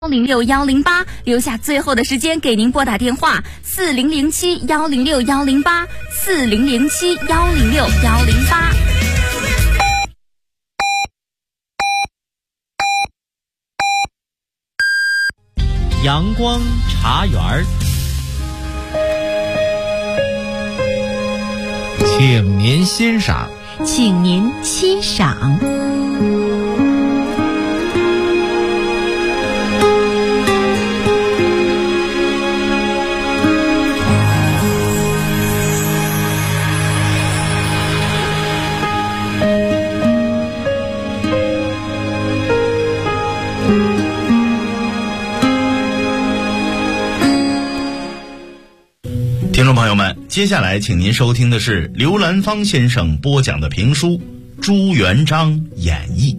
106108，留下最后的时间给您拨打电话4007106108，4007106108。 阳光茶园儿，请您欣赏， 请您欣赏。 听众朋友们，接下来请您收听的是刘兰芳先生播讲的评书《朱元璋演义》。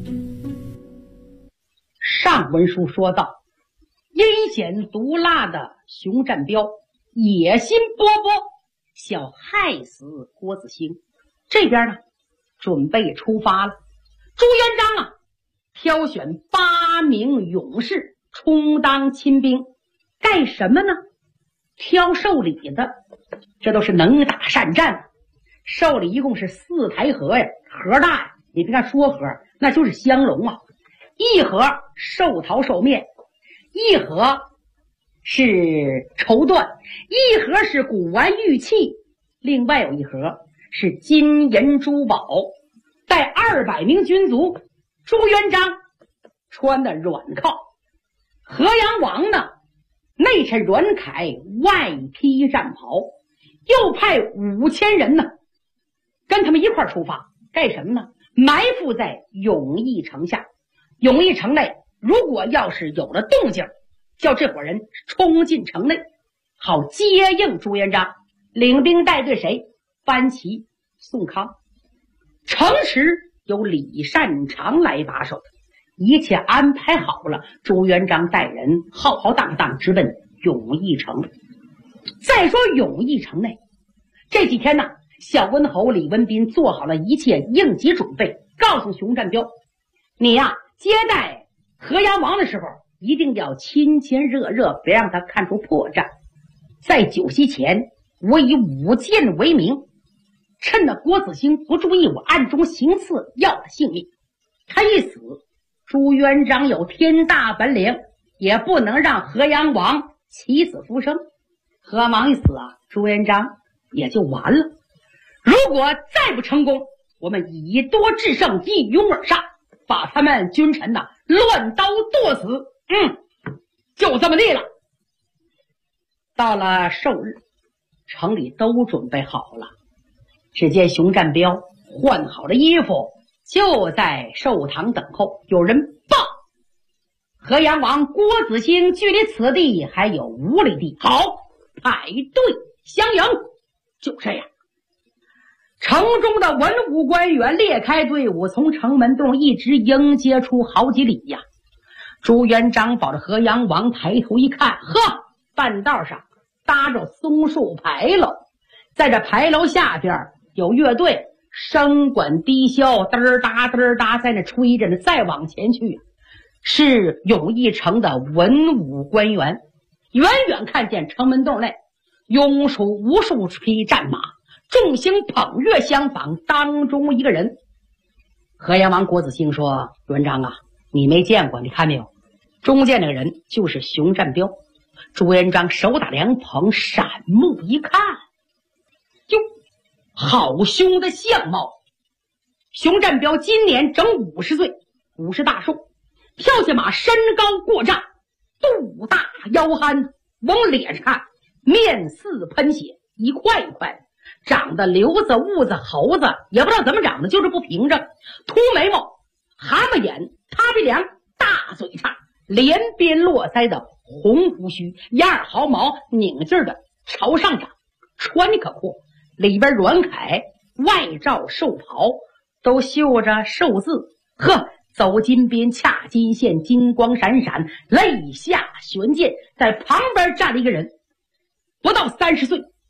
上文书说到，阴险毒辣的熊占彪野心勃勃，想害死郭子兴。这边呢，准备出发了。朱元璋啊，挑选8名勇士充当亲兵，干什么呢？挑寿礼的，这都是能打善战。寿礼一共是4台盒呀，盒大呀，你别看说盒，那就是香笼啊。一盒寿桃寿面，一盒是绸缎，一盒是古玩玉器，另外有一盒是金银珠宝。带200名军卒，朱元璋穿的软靠，河阳王呢内衬软铠，外披战袍，又派5000人呢跟他们一块出发，干什么呢？埋伏在永义城下。永义城内如果要是有了动静，叫这伙人冲进城内，好接应朱元璋。领兵带队谁？班齐、宋康。城池由李善长来把守，一切安排好了。朱元璋带人浩浩荡荡直奔永义城。再说永义城内这几天呢，小温侯李文斌做好了一切应急准备，告诉熊占彪，你呀接待河阳王的时候一定要亲亲热热，别让他看出破绽。在酒席前，我以舞剑为名，趁着郭子兴不注意，我暗中行刺，要他性命。他一死，朱元璋有天大本领，也不能让河阳王起死复生。河阳王一死啊，朱元璋也就完了。如果再不成功，我们以多制胜，一拥而上，把他们君臣呐乱刀剁死。就这么地了。到了寿日，城里都准备好了。只见熊占彪换好了衣服，就在寿堂等候。有人报，河阳王郭子兴距离此地还有5里地，好，排队相迎。就这样，城中的文武官员列开队伍，从城门洞一直迎接出好几里呀。朱元璋保着河阳王抬头一看，呵，半道上搭着松树牌楼，在这牌楼下边有乐队声管低箫，嘚儿哒嘚儿哒在那吹着呢。再往前去是永义城的文武官员，远远看见城门洞内拥出无数匹战马，众星捧月相访，当中一个人。河阳王郭子兴说，元璋啊，你没见过，你看没有，中间那个人就是熊占彪。朱元璋手打凉棚，闪目一看，哟，好凶的相貌。熊占彪今年整50岁，50大寿，跳下马，身高过丈，肚大腰憨，往脸上看面似喷血，一块一块，长得瘤子、痦子、猴子，也不知道怎么长的，就是不平整。秃眉毛，蛤蟆眼，塌鼻梁，大嘴叉，连边络腮的红胡须，眼耳毫毛拧劲儿的朝上长，穿的可阔，里边软铠，外罩寿袍，都绣着寿字。呵，走金边，恰金线，金光闪闪，肋下悬剑。在旁边站了一个人，不到30岁，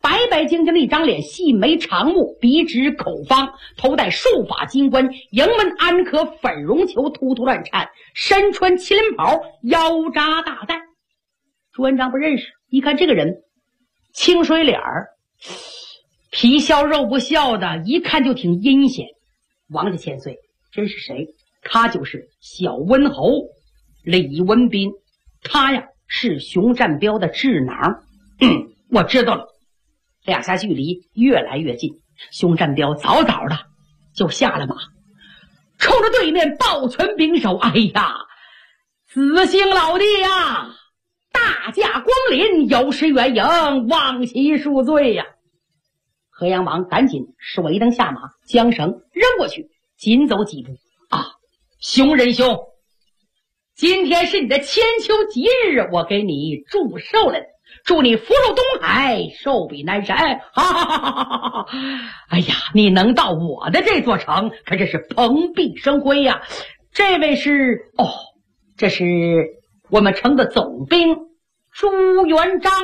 白白净净的一张脸，细眉长目，鼻直口方，头戴束发金冠，迎门安可粉绒球突突乱颤，身穿麒麟袍，腰扎大带。朱元璋不认识，一看这个人清水脸儿，皮笑肉不笑的，一看就挺阴险。王家千岁，真是谁？他就是小温侯李文斌，他呀是熊占彪的智囊。我知道了。两下距离越来越近，熊占彪早早的就下了马，冲着对面抱拳拱手。哎呀，子兴老弟呀，大驾光临，有失远迎，望其恕罪呀。河阳王赶紧手一蹬下马，将绳扔过去，紧走几步。熊仁兄，今天是你的千秋吉日，我给你祝寿了，祝你福寿东海，寿比南山。哈哈哈哈哈！哎呀，你能到我的这座城，可真是蓬荜生辉呀。这位是这是我们城的总兵朱元璋。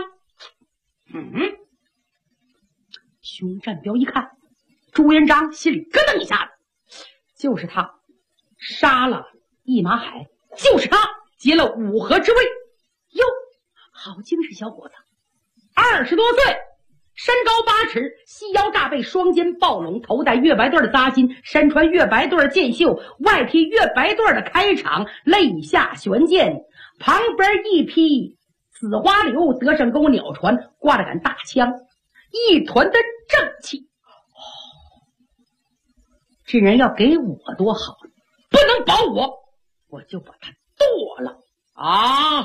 熊占彪一看朱元璋，心里咯噔一下子，就是他杀了一马海，就是他劫了五河之位。哟，好精神小伙子，20多岁，身高8尺，细腰炸背，双肩抱拢，头戴月白对的扎金，身穿月白对的箭袖，外披月白对的开场，肋下悬剑，旁边一匹紫花柳，德胜钩鸟船，挂着杆大枪，一团的正气。这人要给我多好，不能保我就把他剁了啊！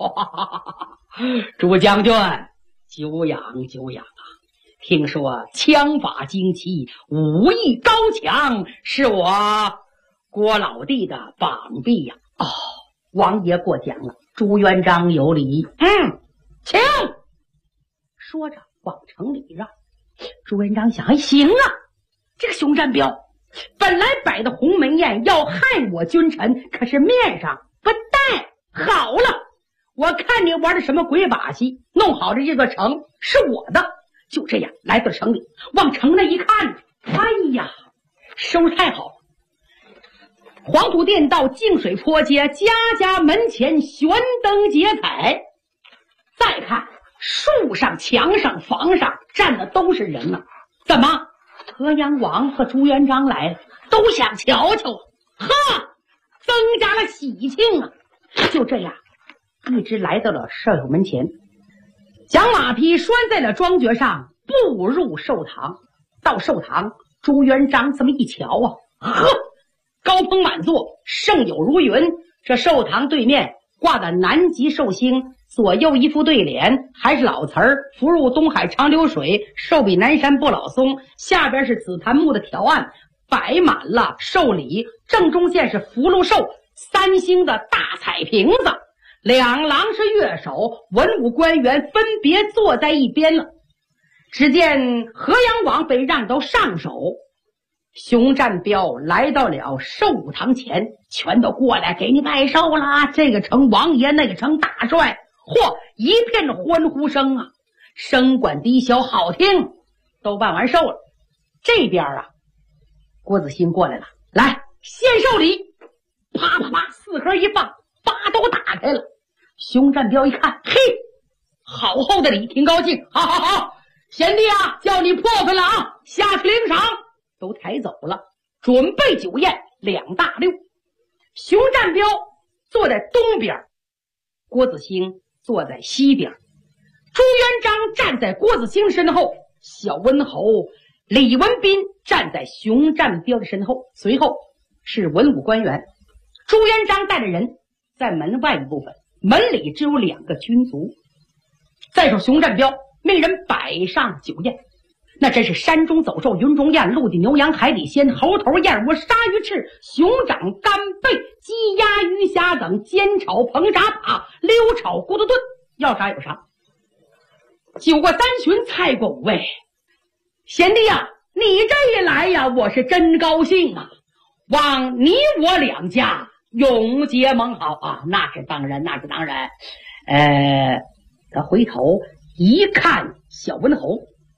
朱将军，久仰久仰啊！听说枪法精奇，武艺高强，是我郭老弟的膀臂呀！王爷过奖了，朱元璋有礼。请说着往城里让。朱元璋想，行啊，这个熊占彪本来摆的鸿门宴要害我君臣，可是面上不带好了。我看你玩的什么鬼把戏，弄好这座城是我的。就这样来到城里，往城内一看，哎呀，收拾太好了。黄土垫道，净水坡街，家家门前悬灯结彩。再看树上、墙上、房上站的都是人啊！怎么？河阳王和朱元璋来了，都想瞧瞧啊！增加了喜庆啊！就这样，一直来到了舍友门前，将马匹拴在了庄爵上，步入寿堂。到寿堂，朱元璋这么一瞧啊，高朋满座，盛友如云。这寿堂对面挂的南极寿星，左右一副对联，还是老词儿，福入东海长流水，寿比南山不老松。下边是紫檀木的条案，摆满了寿礼，正中线是福禄寿3星的大彩瓶子，两廊是乐手，文武官员分别坐在一边了。只见河阳王被让到上首，熊占彪来到了寿堂前，全都过来给你拜寿啦！这个城王爷，那个城大帅，一片欢呼声啊，声管低小，好听。都办完寿了，这边啊，郭子兴过来了，来献寿礼，啪啪啪，4盒一放，把都打开了。熊占彪一看，嘿，好厚的礼，挺高兴。好，贤弟啊，叫你破分了啊，下去领赏。都抬走了，准备酒宴2大6。熊占彪坐在东边，郭子兴坐在西边，朱元璋站在郭子兴身后，小温侯李文斌站在熊占彪的身后，随后是文武官员。朱元璋带着人在门外一部分，门里只有2个军卒。再说熊占彪命人摆上酒宴，那真是山中走兽，云中雁，陆地牛羊，海底鲜，猴头燕窝，鲨鱼翅，熊掌干贝，鸡鸭鱼虾等，煎炒烹炸扒，溜炒咕嘟炖，要啥有啥。酒过3巡，菜过5味。贤弟啊，你这一来呀，我是真高兴啊！望你我2家永结盟好啊！那是当然。他回头一看小温侯，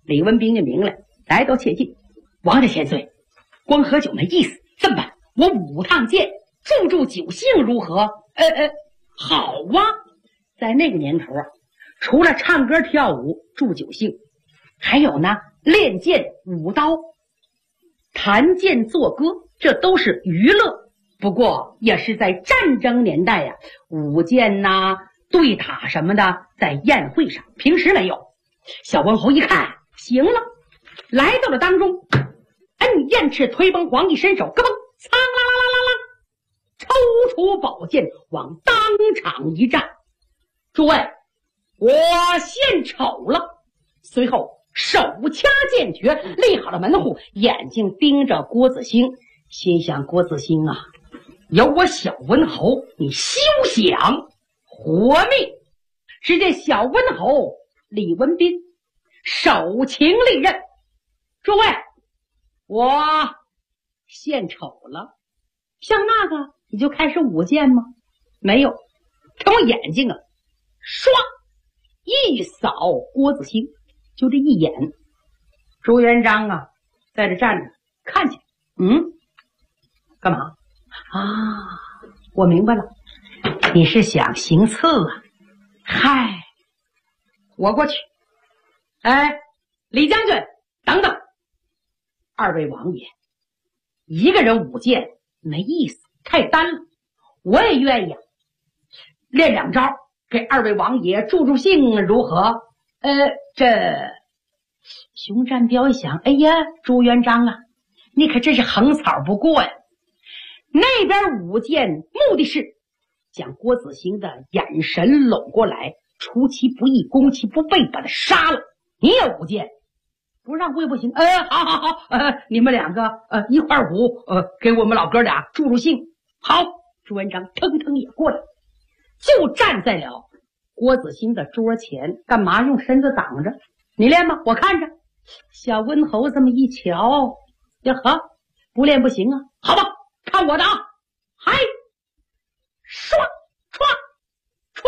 李文斌就明了，来到切近，王家千岁，光喝酒没意思，这么办？我5趟剑，助酒兴如何？好啊！在那个年头啊，除了唱歌跳舞助酒兴，还有呢，练剑舞刀、弹剑作歌，这都是娱乐。不过也是在战争年代呀，舞剑呐、对打什么的，在宴会上，平时没有。小文侯一看，行了，来到了当中，摁燕翅推崩黄，一伸手，咯嘣，苍啦啦啦啦啦，抽出宝剑往当场一站。诸位，我献丑了。随后手掐剑诀，立好了门户，眼睛盯着郭子兴，心想：郭子兴啊，有我小文侯，你休想活命！只见小温侯李文斌手擎利刃，诸位，我献丑了。像那个你就开始舞剑吗？没有，看我眼睛啊，唰一扫郭子兴，就这一眼。朱元璋啊在这站着看见，干嘛啊？我明白了，你是想行刺啊？嗨，我过去。哎，李将军，等等，二位王爷，一个人舞剑没意思，太单了。我也愿意啊，练2招，给二位王爷助兴，如何？这熊占彪一想，哎呀，朱元璋啊，你可真是横草不过呀。那边舞剑目的是将郭子兴的眼神拢过来，出其不意，攻其不备，把他杀了。你也舞剑，不让会不行。好，你们2个一块舞，给我们老哥俩助兴。好，朱元璋腾腾也过来，就站在了郭子兴的桌前。干嘛用身子挡着？你练吧，我看着。小温侯这么一瞧，呀呵，不练不行啊。好吧，看我的啊！嗨，唰唰唰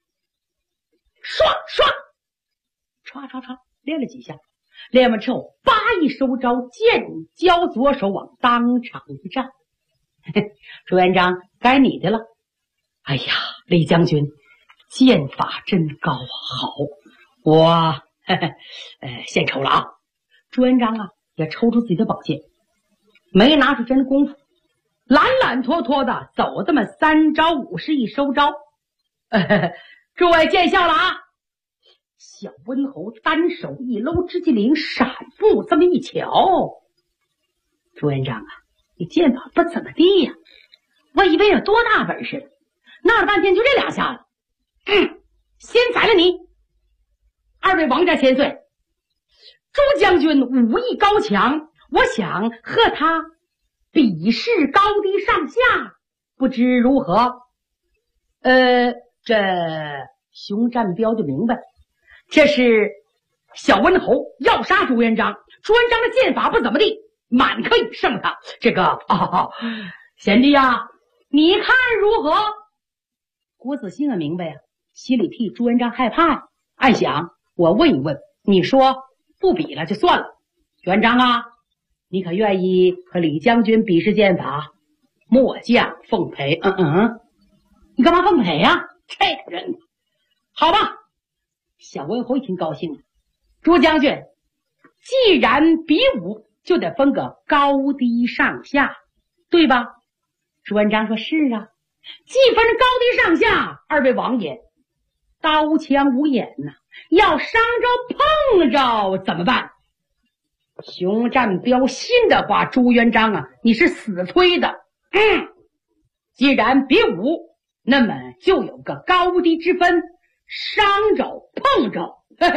唰唰唰，练了几下，练完之后，叭一收招，剑交左手往当场一站。朱元璋，该你的了。哎呀，李将军，剑法真高啊！好，我献丑了啊！朱元璋啊，也抽出自己的宝剑，没拿出真功夫，懒懒拖拖的走这么3招5式一收招。诸位见笑了啊！小温侯单手一搂直击铃，闪步这么一瞧，朱元璋啊，你剑法不怎么地呀？我以为有多大本事，闹了半天就这2下子。先宰了你！二位王家千岁，朱将军武艺高强，我想和他比试高低上下，不知如何？这熊占彪就明白，这是小温侯要杀朱元璋，朱元璋的剑法不怎么地，满可以胜他。这个贤弟啊，你看如何？郭子兴也明白呀，心里替朱元璋害怕，暗想我问一问，你说不比了就算了。元璋啊，你可愿意和李将军比试剑法？末将奉陪。你干嘛奉陪呀？这个人好吧。小温侯一听高兴了，朱将军，既然比武，就得分个高低上下，对吧？朱元璋说是啊，既分高低上下，二位王爷刀枪无眼呐，要伤着碰着怎么办？熊占彪信的话，朱元璋啊，你是死催的。既然比武，那么就有个高低之分，伤着碰着，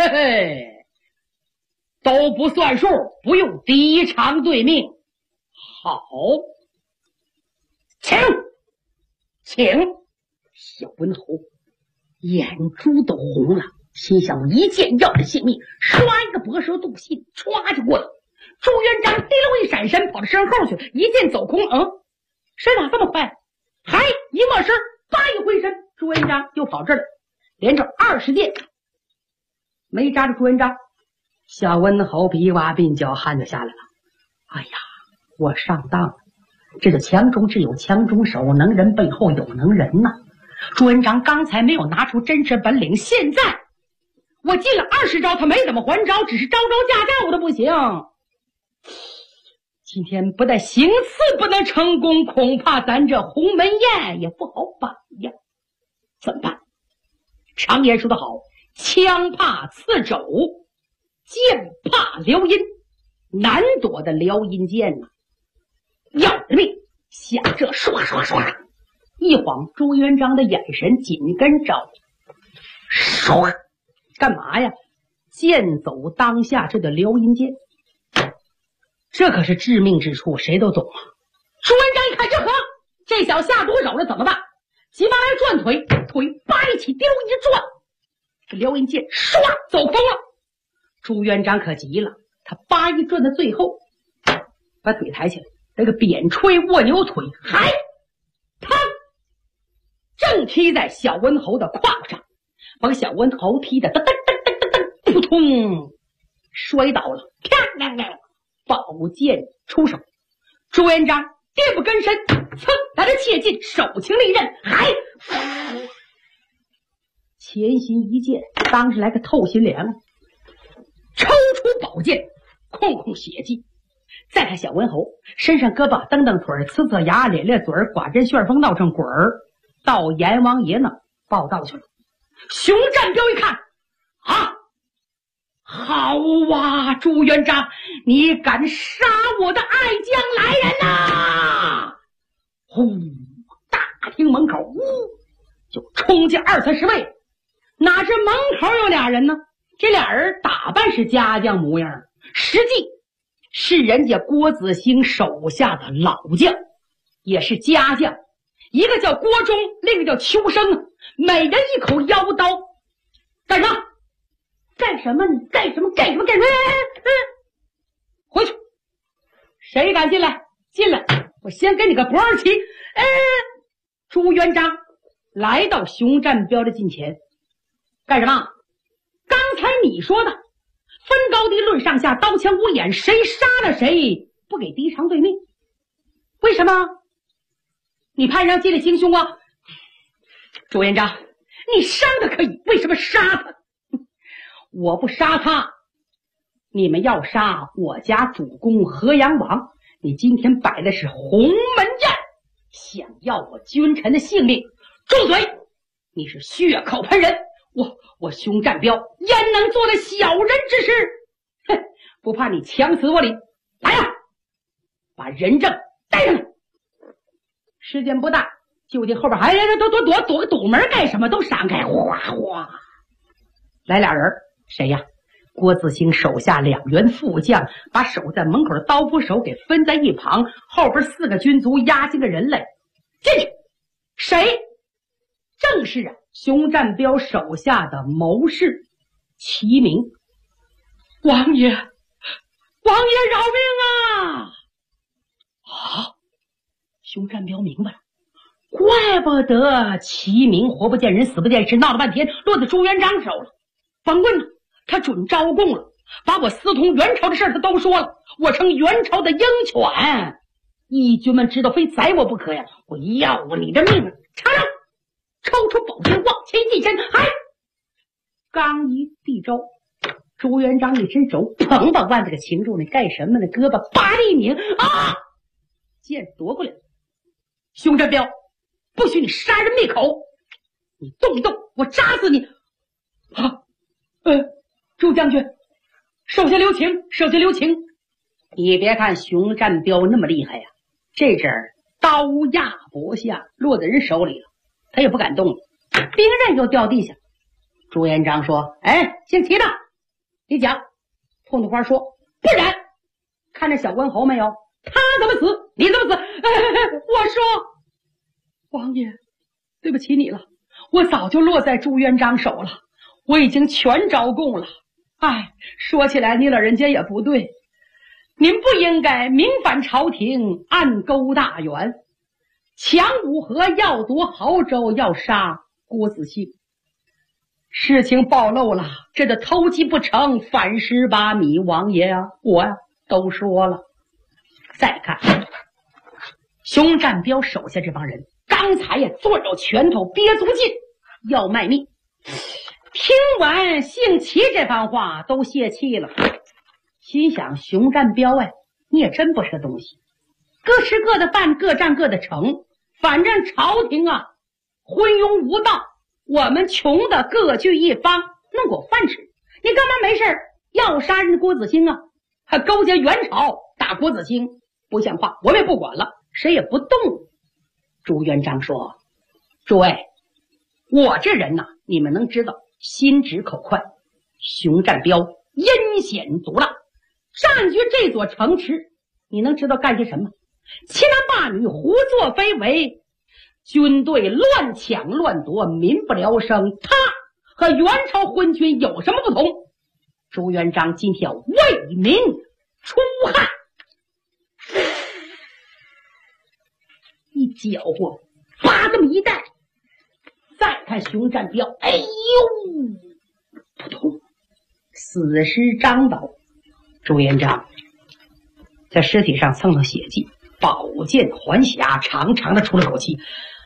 都不算数，不用敌长对命。好，请。小温侯眼珠都红了，心想一剑要了性命，刷一个博蛇渡信，歘就过来。朱元璋滴溜一闪身，跑到身后去，一剑走空。身法这么快，还一没身，叭一挥身，朱元璋又跑这儿了，连着20剑没扎着朱元璋。 小温侯比哇鬓角汗就下来了。哎呀，我上当了！这个强中之有强中手，能人背后有能人呐。朱元璋刚才没有拿出真实本领，现在我进了20招，他没怎么还招，只是招招架架我都不行。今天不但行刺不能成功，恐怕咱这鸿门宴也不好摆呀。怎么办？常言说得好，枪怕刺肘，剑怕撩阴，难躲的撩阴剑呐。要了命！想这唰唰唰，一晃朱元璋的眼神紧跟着，唰，干嘛呀？剑走当下，这叫撩阴剑。这可是致命之处，谁都懂啊。朱元璋一看这这小下毒手了，怎么办？急忙来转腿，腿叭一起丢一转，这撩阴剑唰走空了。朱元璋可急了，他叭一转到最后，把腿抬起来，那个扁吹卧牛腿，嗨，砰，正踢在小温侯的胯上，把小温侯踢得噔噔噔噔噔噔，扑通，摔倒了，啪啦啦，宝剑出手。朱元璋跌不跟身，噌，来了切近，手擎利刃，嗨，前心一剑，当时来个透心凉，抽出宝剑，控控血迹。再看小温侯身上胳膊蹬蹬腿，呲呲牙，咧咧嘴，寡真旋风闹成滚儿，到阎王爷那报道去了。熊占彪一看，啊，好啊，朱元璋，你敢杀我的爱将来人呐！呼，大厅门口呜就冲进20-30位，哪知门口有俩人呢？这俩人打扮是家将模样，实际是人家郭子兴手下的老将，也是家将，一个叫郭忠，另一个叫秋生，每人一口腰刀。干什么？干什么？你干什么？干什么？干什么？回去！谁敢进来？进来！我先给你个不二旗。朱元璋来到熊占彪的近前，干什么？刚才你说的分高低论上下，刀枪无眼，谁杀了谁不给低偿对命？为什么？你派人让进来行凶啊？朱元璋，你杀他可以，为什么杀他？我不杀他，你们要杀我家主公河阳王，你今天摆的是鸿门宴，想要我君臣的性命，住嘴！你是血口喷人，我熊占彪焉能做的小人之事？哼，不怕你强死我里，来呀，把人证带上来。时间不大，就听后边还躲个堵门干什么？都闪开，哗哗，来俩人。谁呀？郭子兴手下2员副将，把守在门口的刀斧手给分在一旁，后边4个军卒押进个人来，进去。谁？正是熊占彪手下的谋士齐明。王爷，王爷饶命啊！啊！熊占彪明白了，怪不得齐明活不见人死不见尸，闹了半天落在朱元璋手了。甭问了，他准招供了，把我私通元朝的事他都说了，我成元朝的鹰犬，义军们知道非宰我不可呀！我要你的命！插上，抽出宝剑往前一伸，嗨！刚一递招，朱元璋一伸手，砰，把腕子给擒住，你干什么呢？胳膊叭一拧，啊！剑夺过来了。熊占彪，不许你杀人灭口！你动一动，我扎死你！啊！朱将军，手下留情，手下留情。你别看熊占彪那么厉害呀，这阵儿刀压脖下，落在人手里了，他也不敢动了，兵刃就掉地下。朱元璋说：“姓齐的，你讲，通通话说，不然看着小温侯没有？他怎么死，你怎么死？我说，王爷，对不起你了，我早就落在朱元璋手了。”我已经全招供了，说起来你老人家也不对，您不应该明反朝廷，暗勾大员，强五河，要夺亳州，要杀郭子兴。 事情暴露了，这个偷鸡不成反蚀米，王爷啊，我呀都说了。再看熊占彪手下这帮人，刚才呀攥着拳头憋足劲要卖命，听完姓齐这番话都泄气了，心想熊占彪哎，你也真不是个东西，各吃各的饭，各占各的城，反正朝廷啊昏庸无道，我们穷的各据一方，弄口饭吃，你干嘛没事要杀人郭子兴啊？还勾结元朝打郭子兴，不像话，我们也不管了，谁也不动。朱元璋说：诸位，我这人呐，你们能知道，心直口快，熊占彪阴险毒辣，占据这座城池，你能知道干些什么？欺男霸女，胡作非为，军队乱抢乱夺，民不聊生，他和元朝昏君有什么不同？朱元璋今天要为民除害，一搅和，叭这么一带，再看熊占彪，哎呦，扑通，死尸张倒。朱元璋在尸体上蹭蹭血迹，宝剑还匣，长长的出了口气。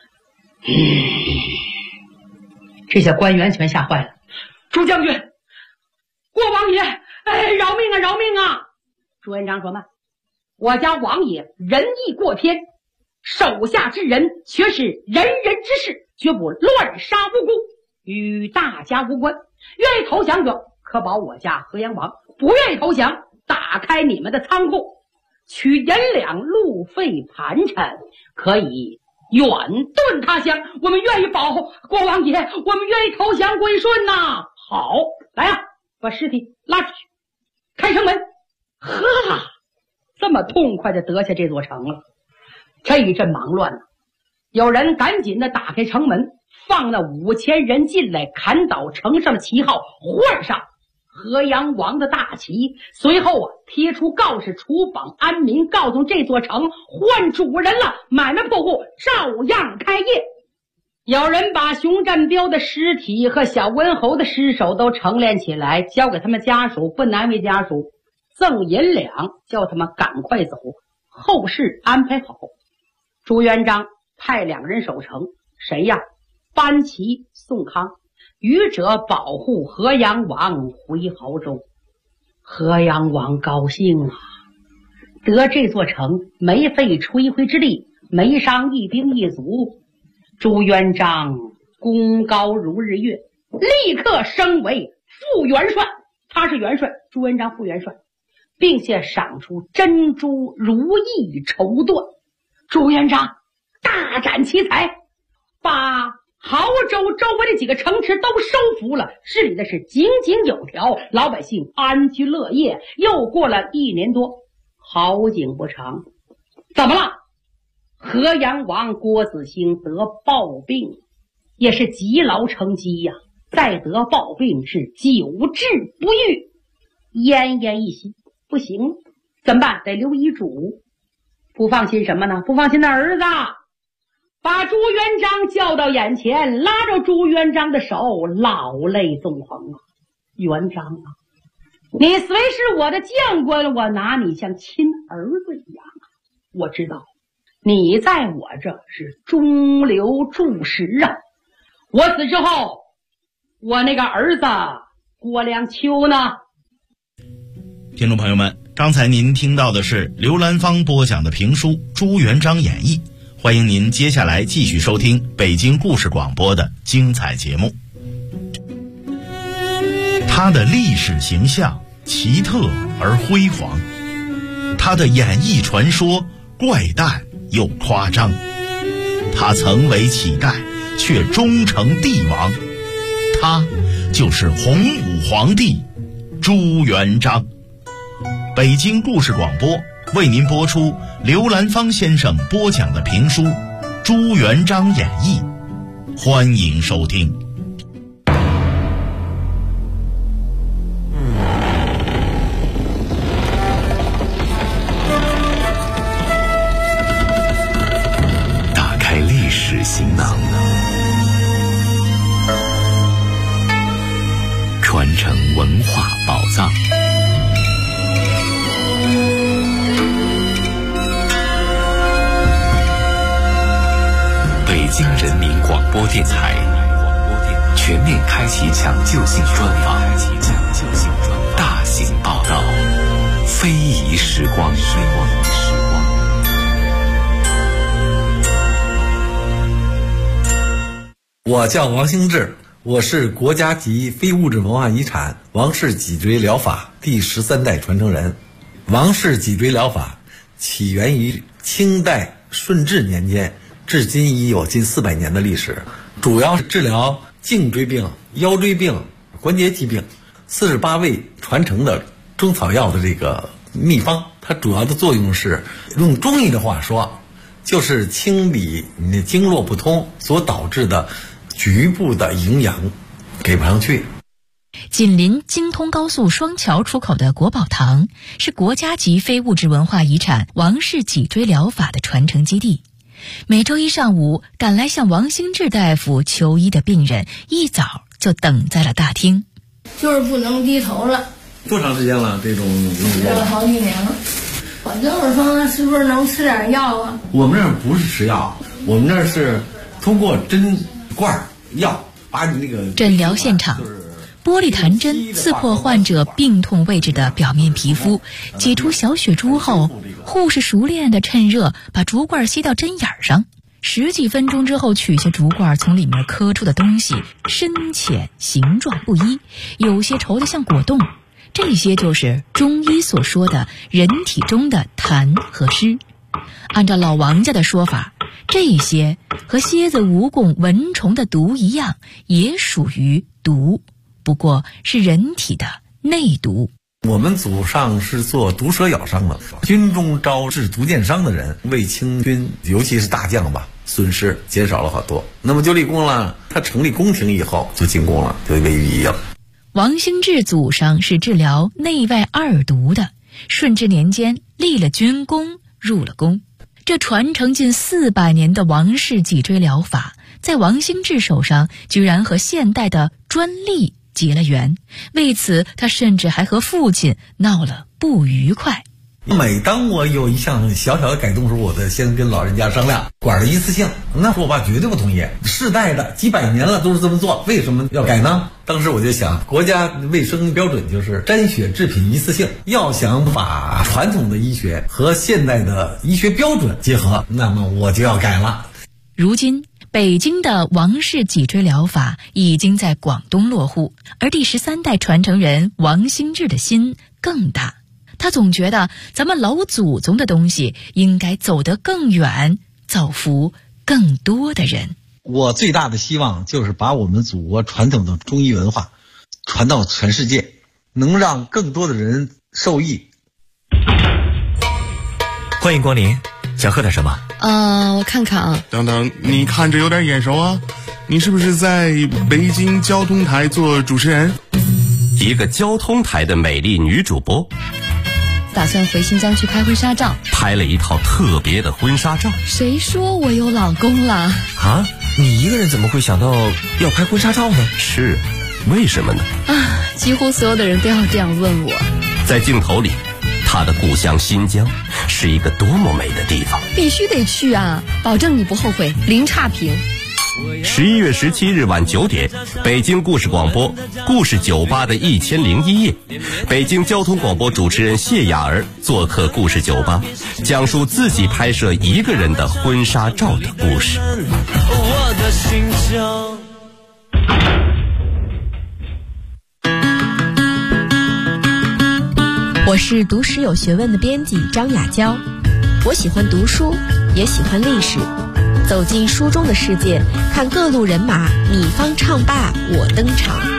这些官员全吓坏了。朱将军，郭王爷，哎，饶命啊，饶命啊！朱元璋说慢，我家王爷仁义过天，手下之人却是仁人之事，绝不乱杀无辜，与大家无关。愿意投降者可保我家河阳王，不愿意投降，打开你们的仓库，取银两路费盘缠，可以远遁他乡。我们愿意保国王爷，我们愿意投降归顺呐！好，来啊，把尸体拉出去，开城门。呵，这么痛快的得下这座城了。这一阵忙乱了，有人赶紧的打开城门，放那5000人进来，砍倒城上的旗号，换上河阳王的大旗，随后啊贴出告示，除榜安民，告诉这座城换主人了，买卖破户照样开业。有人把熊占彪的尸体和小温侯的尸首都陈列起来，交给他们家属，不难为家属，赠银两，叫他们赶快走，后事安排好。朱元璋派2人守城，谁呀？班齐、宋康，余者保护河阳王回濠州。河阳王高兴啊，得这座城，没费吹灰之力，没伤一兵一卒。朱元璋功高如日月，立刻升为副元帅，他是元帅，朱元璋副元帅，并且赏出珍珠如意绸缎。朱元璋大展奇才，把濠州周围的几个城池都收服了，治理的是井井有条，老百姓安居乐业。又过了1年多，好景不长，怎么了？河阳王郭子兴得暴病，也是积劳成疾呀，再得暴病是久治不愈，奄奄一息，不行，怎么办？得留遗嘱。不放心什么呢？不放心的儿子，把朱元璋叫到眼前，拉着朱元璋的手，老泪纵横啊！元璋啊，你虽是我的将官，我拿你像亲儿子一样啊！我知道你在我这是中流注石啊！我死之后，我那个儿子郭良秋呢？ 听众朋友们，刚才您听到的是刘兰芳播讲的评书《朱元璋演义》，欢迎您接下来继续收听北京故事广播的精彩节目。他的历史形象奇特而辉煌，他的演义传说怪诞又夸张，他曾为乞丐却终成帝王，他就是洪武皇帝朱元璋。北京故事广播为您播出刘兰芳先生播讲的评书《朱元璋演义》，欢迎收听。 打开历史行囊， 文化宝藏。北京人民广播电台全面开启抢救性专访，大型报道，非遗时光。 我叫王兴志，我是国家级非物质文化遗产王氏脊椎疗法第13代传承人。王氏脊椎疗法起源于清代顺治年间，至今已有近400年的历史，主要是治疗颈椎病、腰椎病、关节疾病，48味传承的中草药的这个秘方。它主要的作用是，用中医的话说，就是清理你的经络不通所导致的局部的营养给不上去。 紧邻京通高速双桥出口的国宝堂是国家级非物质文化遗产王氏脊椎疗法的传承基地。每周一上午，赶来向王兴志大夫求医的病人一早就等在了大厅。 就是不能低头了。 多长时间了？这种吃了好几年了。我就是说，是不是能吃点药啊？ 我们这儿不是吃药，我们这儿是通过针管药把你那个诊疗现场。玻璃弹针刺破患者病痛位置的表面皮肤，挤出小血珠后，护士熟练地趁热把竹罐吸到针眼上，10几分钟之后取下竹罐，从里面磕出的东西深浅形状不一，有些稠得像果冻，这些就是中医所说的人体中的痰和湿。按照老王家的说法，这些和蝎子、蜈蚣、蚊虫的毒一样，也属于毒，不过是人体的内毒。 我们祖上是做毒蛇咬伤的，军中招致毒箭伤的人，为清军尤其是大将吧，损失减少了好多。那么就立功了，他成立宫廷以后就进宫了，就为御医了。 王兴志祖上是治疗内外二毒的，顺治年间立了军功，入了宫。这传承近400年的王氏脊椎疗法，在王兴志手上居然和现代的专利结了缘，为此他甚至还和父亲闹了不愉快。 每当我有一项小小的改动时，我得先跟老人家商量，管的一次性。那时候我爸绝对不同意，世代的几百年了都是这么做，为什么要改呢？当时我就想，国家卫生标准就是沾血制品一次性，要想把传统的医学和现代的医学标准结合，那么我就要改了。 如今北京的王氏脊椎疗法已经在广东落户，而第13代传承人王兴志的心更大。他总觉得咱们老祖宗的东西应该走得更远，造福更多的人。 我最大的希望就是把我们祖国传统的中医文化传到全世界，能让更多的人受益。 欢迎光临，想喝点什么？ 我看看啊。 等等，你看着有点眼熟啊，你是不是在北京交通台做主持人？ 一个交通台的美丽女主播， 打算回新疆去拍婚纱照， 拍了一套特别的婚纱照。 谁说我有老公了？ 啊，你一个人怎么会想到要拍婚纱照呢？ 是，为什么呢？ 几乎所有的人都要这样问我。 在镜头里，他的故乡新疆是一个多么美的地方， 必须得去啊，保证你不后悔，零差评。 11月17日晚9点，北京故事广播故事酒吧的1001夜，北京交通广播主持人谢雅儿做客故事酒吧，讲述自己拍摄一个人的婚纱照的故事。 我的心声。我是读史有学问的编辑张雅娇，我喜欢读书，也喜欢历史。走进书中的世界，看各路人马，你方唱罢我登场。